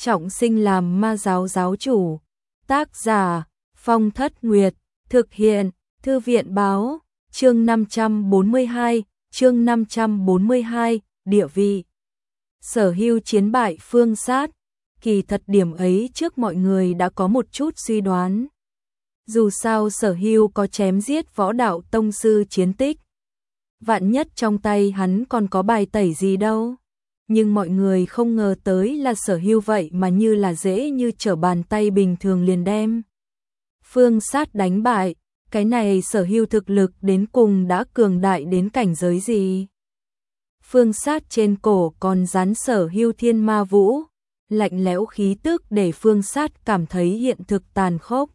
trọng sinh làm ma giáo giáo chủ. Tác giả Phong Thất Nguyệt, thực hiện Thư viện báo, chương 542, địa vị. Sở Hưu chiến bại Phương Sát, kỳ thật điểm ấy trước mọi người đã có một chút suy đoán. Dù sao Sở Hưu có chém giết võ đạo tông sư chiến tích, vạn nhất trong tay hắn còn có bài tẩy gì đâu. Nhưng mọi người không ngờ tới là Sở Hưu vậy mà như là dễ như trở bàn tay bình thường liền đem Phương Sát đánh bại. Cái này Sở Hưu thực lực đến cùng đã cường đại đến cảnh giới gì? Phương Sát trên cổ còn dán Sở Hưu thiên ma vũ, lạnh lẽo khí tức để Phương Sát cảm thấy hiện thực tàn khốc.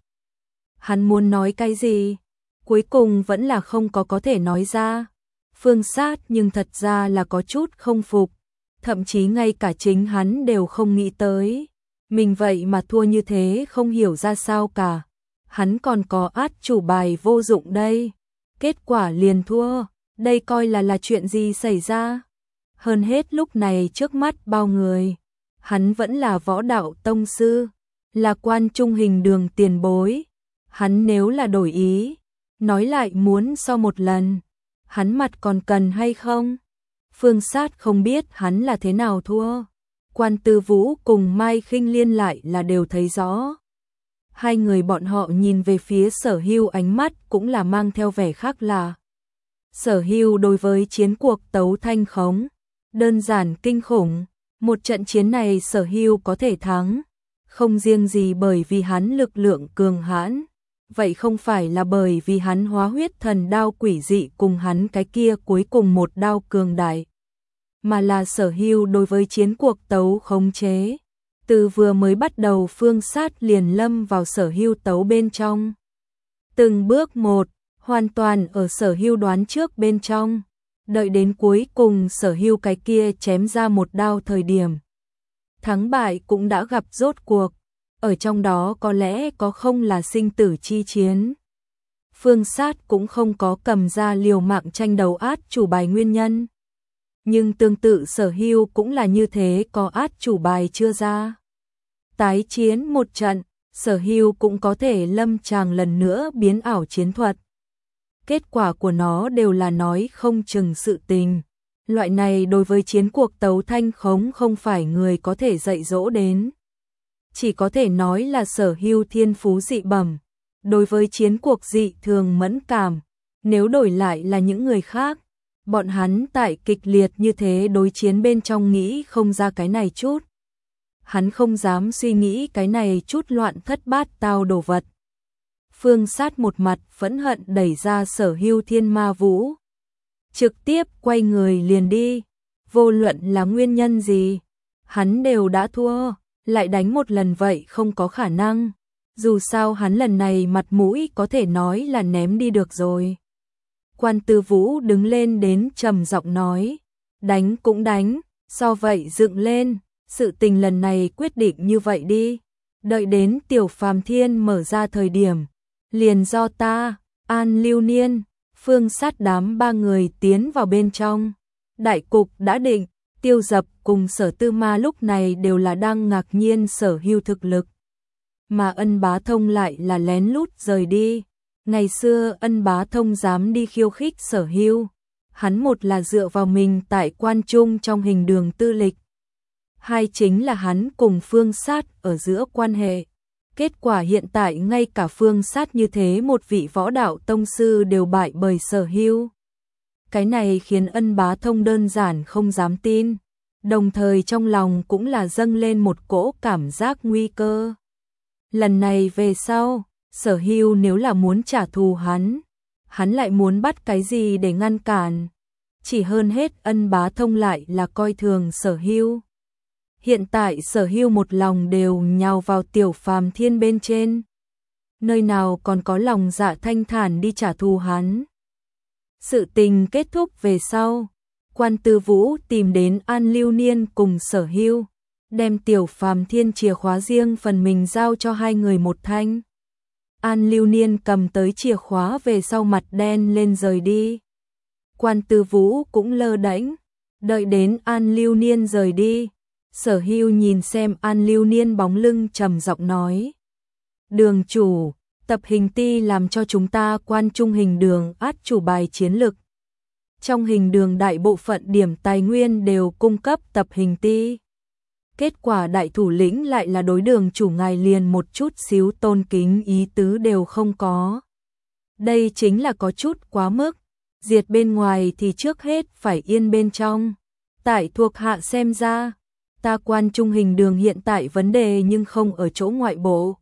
Hắn muốn nói cái gì? Cuối cùng vẫn là không có thể nói ra. Phương Sát nhưng thật ra là có chút không phục, thậm chí ngay cả chính hắn đều không nghĩ tới. Mình vậy mà thua như thế không hiểu ra sao cả. Hắn còn có át chủ bài vô dụng đây. Kết quả liền thua, đây coi là chuyện gì xảy ra? Hơn hết lúc này trước mắt bao người, hắn vẫn là võ đạo tông sư, là quan trung hình đường tiền bối. Hắn nếu là đổi ý, nói lại muốn so một lần, hắn mặt còn cần hay không? Phương Sát không biết hắn là thế nào thua. Quan Tư Vũ cùng Mai Khinh Liên lại là đều thấy rõ. Hai người bọn họ nhìn về phía Sở Hưu ánh mắt cũng là mang theo vẻ khác lạ. Sở Hưu đối với chiến cuộc Tấu Thanh Khống, đơn giản kinh khủng. Một trận chiến này Sở Hưu có thể thắng, không riêng gì bởi vì hắn lực lượng cường hãn, vậy không phải là bởi vì hắn hóa huyết thần đao quỷ dị cùng hắn cái kia cuối cùng một đao cường đại, mà là Sở Hưu đối với chiến cuộc tấu khống chế. Từ vừa mới bắt đầu Phương Sát liền lâm vào Sở Hưu tấu bên trong. Từng bước một, hoàn toàn ở Sở Hưu đoán trước bên trong. Đợi đến cuối cùng Sở Hưu cái kia chém ra một đao thời điểm, thắng bại cũng đã gặp rốt cuộc. Ở trong đó có lẽ có không là sinh tử chi chiến. Phương Sát cũng không có cầm ra liều mạng tranh đấu át chủ bài nguyên nhân. Nhưng tương tự Sở Hưu cũng là như thế, có át chủ bài chưa ra. Tái chiến một trận, Sở Hưu cũng có thể lâm tràng lần nữa biến ảo chiến thuật. Kết quả của nó đều là nói không chừng sự tình. Loại này đối với chiến cuộc Tấu Thanh Khống không phải người có thể dạy dỗ đến. Chỉ có thể nói là Sở Hưu thiên phú dị bẩm, đối với chiến cuộc dị thường mẫn cảm. Nếu đổi lại là những người khác, bọn hắn tại kịch liệt như thế đối chiến bên trong nghĩ không ra cái này chút. Hắn không dám suy nghĩ cái này chút loạn thất bát tao đồ vật. Phương Sát một mặt phẫn hận đẩy ra Sở Hưu thiên ma vũ, trực tiếp quay người liền đi. Vô luận là nguyên nhân gì, hắn đều đã thua, lại đánh một lần vậy không có khả năng. Dù sao hắn lần này mặt mũi có thể nói là ném đi được rồi. Quan Tư Vũ đứng lên đến trầm giọng nói, đánh cũng đánh, so vậy dựng lên, sự tình lần này quyết định như vậy đi. Đợi đến Tiểu Phàm Thiên mở ra thời điểm, liền do ta, An Lưu Niên, Phương Sát đám ba người tiến vào bên trong. Đại cục đã định, Tiêu Dập cùng Sở Tư Ma lúc này đều là đang ngạc nhiên Sở Hưu thực lực. Mà Ân Bá Thông lại là lén lút rời đi. Ngày xưa Ân Bá Thông dám đi khiêu khích Sở Hưu, hắn một là dựa vào mình tại quan trung trong hình đường tư lịch, hai chính là hắn cùng Phương Sát ở giữa quan hệ. Kết quả hiện tại ngay cả Phương Sát như thế một vị võ đạo tông sư đều bại bởi Sở Hưu. Cái này khiến Ân Bá Thông đơn giản không dám tin, đồng thời trong lòng cũng là dâng lên một cỗ cảm giác nguy cơ. Lần này về sau, Sở Hưu nếu là muốn trả thù hắn lại muốn bắt cái gì để ngăn cản? Chỉ hơn hết Ân Bá Thông lại là coi thường Sở Hưu. Hiện tại Sở Hưu một lòng đều nhào vào Tiểu Phàm Thiên bên trên, nơi nào còn có lòng dạ thanh thản đi trả thù hắn. Sự tình kết thúc về sau, Quan Tư Vũ tìm đến An Lưu Niên cùng Sở Hưu, đem Tiểu Phàm Thiên chìa khóa riêng phần mình giao cho hai người một thanh. An Lưu Niên cầm tới chìa khóa về sau mặt đen lên rời đi. Quan Tư Vũ cũng lơ đễnh, đợi đến An Lưu Niên rời đi, Sở Hưu nhìn xem An Lưu Niên bóng lưng trầm giọng nói. Đường chủ, tập hình ti làm cho chúng ta quan trung hình đường át chủ bài chiến lực. Trong hình đường đại bộ phận điểm tài nguyên đều cung cấp tập hình ti. Kết quả đại thủ lĩnh lại là đối đường chủ ngài liền một chút xíu tôn kính ý tứ đều không có. Đây chính là có chút quá mức, diệt bên ngoài thì trước hết phải yên bên trong. Tại thuộc hạ xem ra, ta quan trung hình đường hiện tại vấn đề nhưng không ở chỗ ngoại bộ,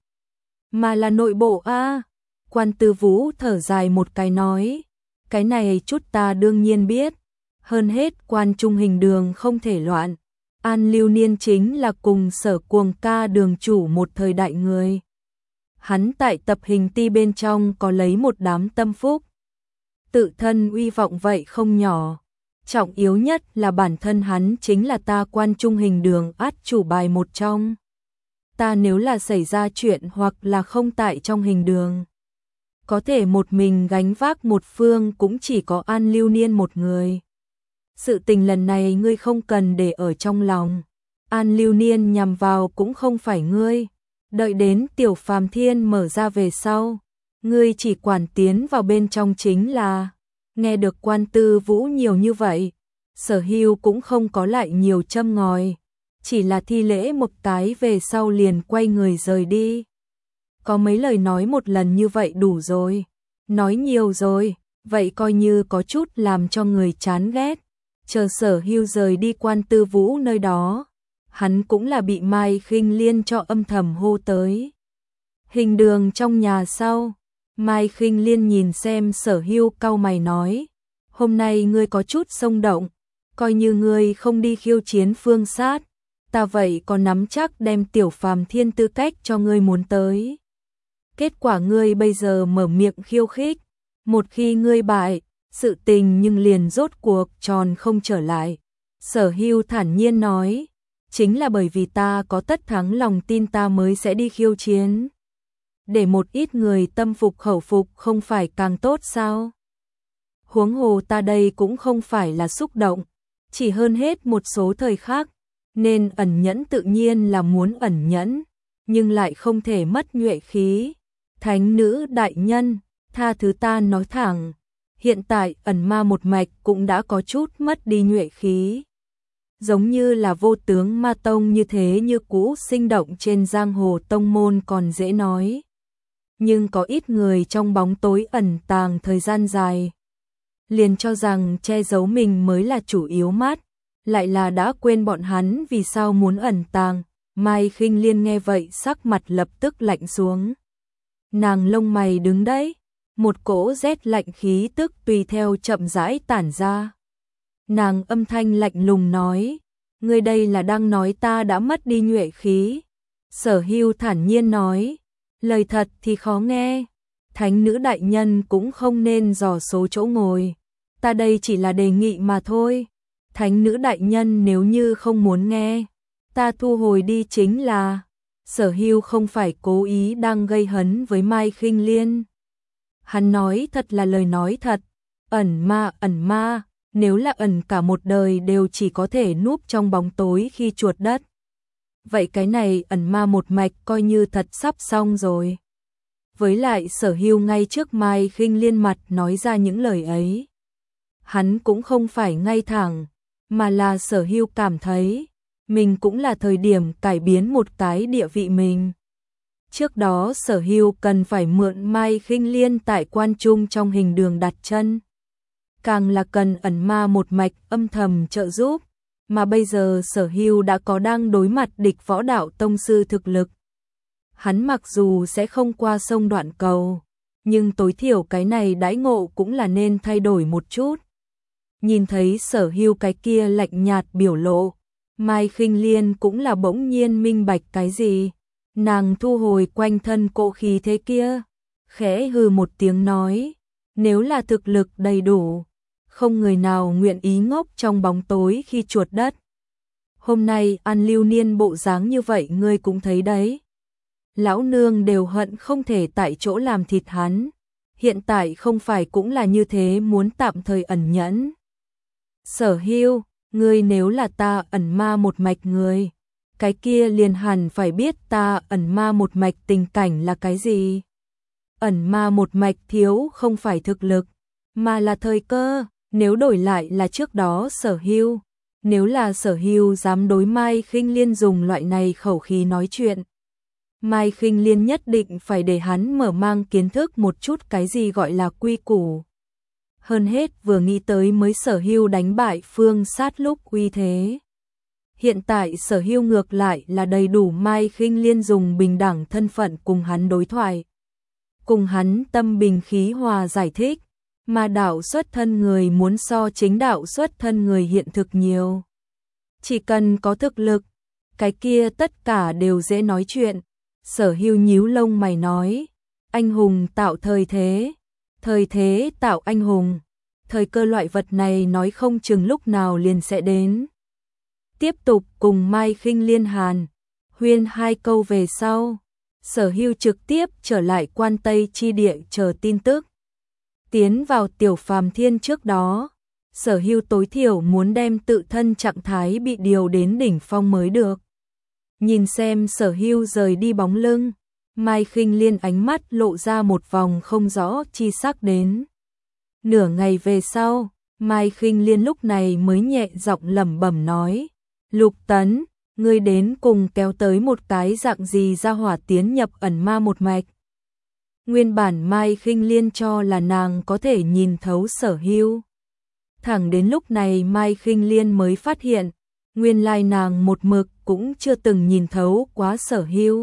mà là nội bộ a. Quan Tư Vũ thở dài một cái nói, cái này chút ta đương nhiên biết, hơn hết quan trung hình đường không thể loạn. An Lưu Niên chính là cùng Sở Cuồng ca đường chủ một thời đại người. Hắn tại tập hình ti bên trong có lấy một đám tâm phúc. Tự thân uy vọng vậy không nhỏ. Trọng yếu nhất là bản thân hắn chính là ta quan trung hình đường át chủ bài một trong. Ta nếu là xảy ra chuyện hoặc là không tại trong hình đường, có thể một mình gánh vác một phương cũng chỉ có An Lưu Niên một người. Sự tình lần này ngươi không cần để ở trong lòng. An Lưu Niên nhằm vào cũng không phải ngươi. Đợi đến Tiểu Phàm Thiên mở ra về sau, ngươi chỉ quản tiến vào bên trong chính là. Nghe được Quan Tư Vũ nhiều như vậy, Sở Hưu cũng không có lại nhiều châm ngòi, chỉ là thi lễ một cái về sau liền quay người rời đi. Có mấy lời nói một lần như vậy đủ rồi, nói nhiều rồi, vậy coi như có chút làm cho người chán ghét. Chờ Sở Hưu rời đi Quan Tư Vũ nơi đó, hắn cũng là bị Mai Khinh Liên cho âm thầm hô tới. Hình đường trong nhà sau, Mai Khinh Liên nhìn xem Sở Hưu cau mày nói, hôm nay ngươi có chút xông động, coi như ngươi không đi khiêu chiến Phương Sát, ta vậy có nắm chắc đem Tiểu Phàm Thiên tư cách cho ngươi muốn tới. Kết quả ngươi bây giờ mở miệng khiêu khích, một khi ngươi bại, sự tình nhưng liền rốt cuộc tròn không trở lại. Sở Hưu thản nhiên nói, chính là bởi vì ta có tất thắng lòng tin ta mới sẽ đi khiêu chiến. Để một ít người tâm phục khẩu phục không phải càng tốt sao? Huống hồ ta đây cũng không phải là xúc động, chỉ hơn hết một số thời khắc, nên ẩn nhẫn tự nhiên là muốn ẩn nhẫn, nhưng lại không thể mất nhuệ khí. Thánh nữ đại nhân, tha thứ ta nói thẳng, hiện tại ẩn ma một mạch cũng đã có chút mất đi nhuệ khí. Giống như là Vô Tướng Ma Tông như thế như cũ sinh động trên giang hồ tông môn còn dễ nói. Nhưng có ít người trong bóng tối ẩn tàng thời gian dài, liền cho rằng che giấu mình mới là chủ yếu mắt, lại là đã quên bọn hắn vì sao muốn ẩn tàng. Mai Khinh Liên nghe vậy sắc mặt lập tức lạnh xuống. Nàng lông mày đứng đấy, một cỗ rét lạnh khí tức tùy theo chậm rãi tản ra. Nàng âm thanh lạnh lùng nói, ngươi đây là đang nói ta đã mất đi nhuệ khí. Sở Hưu thản nhiên nói, lời thật thì khó nghe, thánh nữ đại nhân cũng không nên dò số chỗ ngồi, ta đây chỉ là đề nghị mà thôi. Thánh nữ đại nhân nếu như không muốn nghe, ta thu hồi đi chính là. Sở Hưu không phải cố ý đang gây hấn với Mai Khinh Liên. Hắn nói thật là lời nói thật, ẩn ma, nếu là ẩn cả một đời đều chỉ có thể núp trong bóng tối khi chuột đất. Vậy cái này ẩn ma một mạch coi như thật sắp xong rồi. Với lại Sở Hưu ngay trước Mai Khinh Liên mặt nói ra những lời ấy. Hắn cũng không phải ngay thẳng, mà là Sở Hưu cảm thấy mình cũng là thời điểm cải biến một cái địa vị mình. Trước đó Sở Hưu cần phải mượn Mai Khinh Liên tại quan trung trong hình đường đặt chân. Càng là cần ẩn ma một mạch âm thầm trợ giúp, mà bây giờ Sở Hưu đã có đang đối mặt địch võ đạo tông sư thực lực. Hắn mặc dù sẽ không qua sông đoạn cầu, nhưng tối thiểu cái này đãi ngộ cũng là nên thay đổi một chút. Nhìn thấy Sở Hưu cái kia lạnh nhạt biểu lộ, Mai Khinh Liên cũng là bỗng nhiên minh bạch cái gì. Nàng thu hồi quanh thân cỗ khí thế kia, khẽ hừ một tiếng nói, nếu là thực lực đầy đủ, không người nào nguyện ý ngốc trong bóng tối khi chuột đất. Hôm nay An Lưu Niên bộ dáng như vậy ngươi cũng thấy đấy. Lão nương đều hận không thể tại chỗ làm thịt hắn, hiện tại không phải cũng là như thế muốn tạm thời ẩn nhẫn. Sở Hưu, ngươi nếu là ta ẩn ma một mạch người, cái kia liền hẳn phải biết ta ẩn ma một mạch tình cảnh là cái gì. Ẩn ma một mạch thiếu không phải thực lực, mà là thời cơ, nếu đổi lại là trước đó Sở Hưu. Nếu là Sở Hưu dám đối Mai Khinh Liên dùng loại này khẩu khí nói chuyện, Mai Khinh Liên nhất định phải để hắn mở mang kiến thức một chút cái gì gọi là quy củ. Hơn hết vừa nghĩ tới mới Sở Hưu đánh bại Phương Sát lúc uy thế. Hiện tại Sở Hưu ngược lại là đầy đủ Mai Khinh Liên dùng bình đẳng thân phận cùng hắn đối thoại. Cùng hắn tâm bình khí hòa giải thích, mà đạo xuất thân người muốn so chính đạo xuất thân người hiện thực nhiều. Chỉ cần có thực lực, cái kia tất cả đều dễ nói chuyện. Sở Hưu nhíu lông mày nói, anh hùng tạo thời thế tạo anh hùng, thời cơ loại vật này nói không chừng lúc nào liền sẽ đến. Tiếp tục cùng Mai Khinh Liên hàn huyên hai câu về sau, Sở Hưu trực tiếp trở lại Quan Tây chi địa chờ tin tức. Tiến vào Tiểu Phàm Thiên trước đó, Sở Hưu tối thiểu muốn đem tự thân trạng thái bị điều đến đỉnh phong mới được. Nhìn xem Sở Hưu rời đi bóng lưng, Mai Khinh Liên ánh mắt lộ ra một vòng không rõ chi sắc đến. Nửa ngày về sau, Mai Khinh Liên lúc này mới nhẹ giọng lẩm bẩm nói, Lục Tấn, ngươi đến cùng kéo tới một cái dạng gì ra hỏa tiến nhập ẩn ma một mạch. Nguyên bản Mai Khinh Liên cho là nàng có thể nhìn thấu Sở Hưu. Thẳng đến lúc này Mai Khinh Liên mới phát hiện, nguyên lai nàng một mực cũng chưa từng nhìn thấu quá Sở Hưu.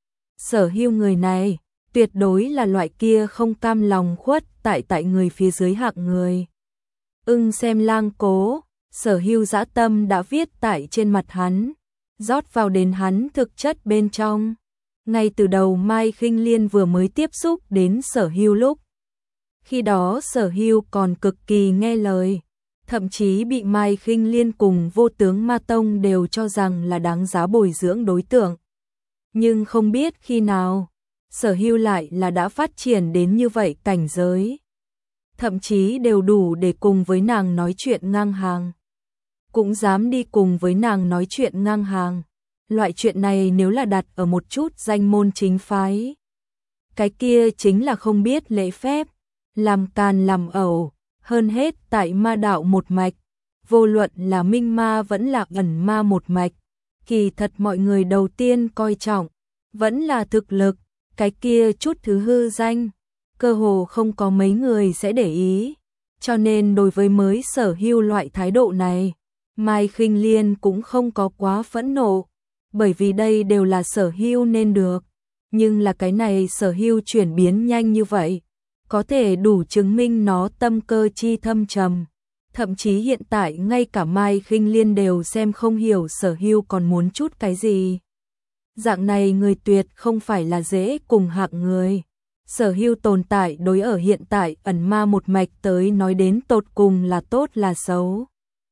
Sở Hưu người này, tuyệt đối là loại kia không cam lòng khuất tại người phía dưới hạng người. Ưng xem lang cố, Sở Hưu dã tâm đã viết tại trên mặt hắn, rót vào đến hắn thực chất bên trong. Ngay từ đầu Mai Khinh Liên vừa mới tiếp xúc đến Sở Hưu lúc, khi đó Sở Hưu còn cực kỳ nghe lời, thậm chí bị Mai Khinh Liên cùng Vô Tướng Ma Tông đều cho rằng là đáng giá bồi dưỡng đối tượng. Nhưng không biết khi nào, Sở Hưu lại là đã phát triển đến như vậy cảnh giới. Thậm chí đều đủ để cùng với nàng nói chuyện ngang hàng. Cũng dám đi cùng với nàng nói chuyện ngang hàng. Loại chuyện này nếu là đặt ở một chút danh môn chính phái, cái kia chính là không biết lễ phép, làm càn làm ẩu. Hơn hết tại ma đạo một mạch, vô luận là minh ma vẫn là ẩn ma một mạch, kỳ thật mọi người đầu tiên coi trọng, vẫn là thực lực, cái kia chút thứ hư danh, cơ hồ không có mấy người sẽ để ý. Cho nên đối với mới Sở Hưu loại thái độ này, Mai Khinh Liên cũng không có quá phẫn nộ, bởi vì đây đều là Sở Hưu nên được. Nhưng là cái này Sở Hưu chuyển biến nhanh như vậy, có thể đủ chứng minh nó tâm cơ chi thâm trầm. Thậm chí hiện tại ngay cả Mai Khinh Liên đều xem không hiểu Sở Hưu còn muốn chút cái gì. Dạng này người tuyệt không phải là dễ cùng hạng người. Sở Hưu tồn tại đối ở hiện tại ẩn ma một mạch tới nói đến tột cùng là tốt là xấu.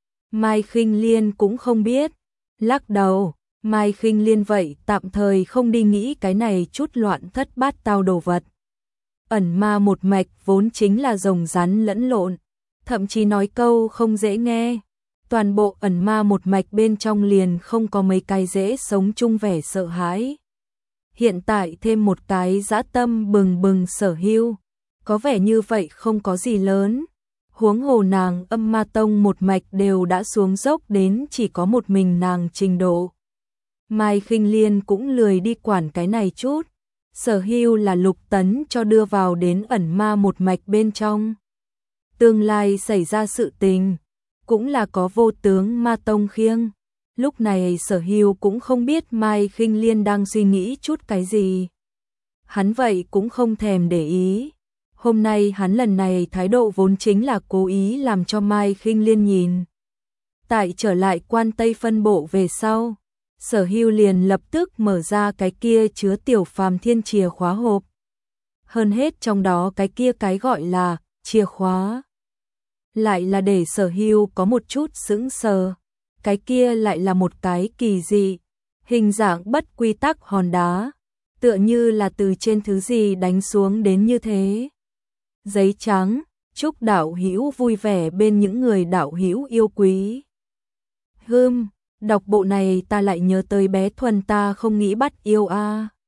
Mai Khinh Liên cũng không biết. Lắc đầu, Mai Khinh Liên vậy tạm thời không đi nghĩ cái này chút loạn thất bát tao đồ vật. Ẩn ma một mạch vốn chính là rồng rắn lẫn lộn, thậm chí nói câu không dễ nghe. Toàn bộ ẩn ma một mạch bên trong liền không có mấy cái dễ sống chung vẻ sợ hãi. Hiện tại thêm một cái dã tâm bừng bừng Sở Hưu, có vẻ như vậy không có gì lớn. Huống hồ nàng Âm Ma Tông một mạch đều đã xuống dốc đến chỉ có một mình nàng trình độ. Mai Khinh Liên cũng lười đi quản cái này chút. Sở Hưu là Lục Tấn cho đưa vào đến ẩn ma một mạch bên trong. Tương lai xảy ra sự tình, cũng là có Vô Tướng Ma Tông khiêng. Lúc này Sở Hưu cũng không biết Mai Khinh Liên đang suy nghĩ chút cái gì. Hắn vậy cũng không thèm để ý. Hôm nay hắn lần này thái độ vốn chính là cố ý làm cho Mai Khinh Liên nhìn. Tại trở lại Quan Tây phân bộ về sau, Sở Hưu liền lập tức mở ra cái kia chứa Tiểu Phàm Thiên chìa khóa hộp. Hơn hết trong đó cái kia cái gọi là chìa khóa, lại là để Sở Hưu có một chút sững sờ. Cái kia lại là một cái kỳ dị, hình dạng bất quy tắc hòn đá, tựa như là từ trên thứ gì đánh xuống đến như thế. Giấy trắng, chúc đạo hữu vui vẻ bên những người đạo hữu yêu quý. Đọc bộ này ta lại nhớ tới bé Thuần, ta không nghĩ bắt yêu a.